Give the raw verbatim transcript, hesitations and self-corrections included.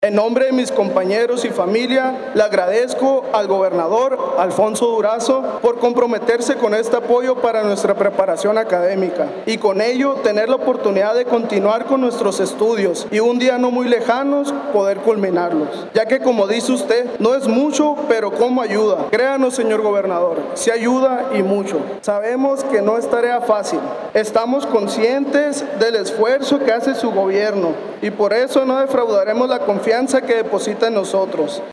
En nombre de mis compañeros y familia, le agradezco al gobernador Alfonso Durazo por comprometerse con este apoyo para nuestra preparación académica y con ello tener la oportunidad de continuar con nuestros estudios y un día no muy lejanos poder culminarlos. Ya que, como dice usted, no es mucho, pero ¿cómo ayuda? Créanos, señor gobernador, sí ayuda y mucho. Sabemos que no es tarea fácil. Estamos conscientes del esfuerzo que hace su gobierno y por eso no defraudaremos la confianza que deposita en nosotros.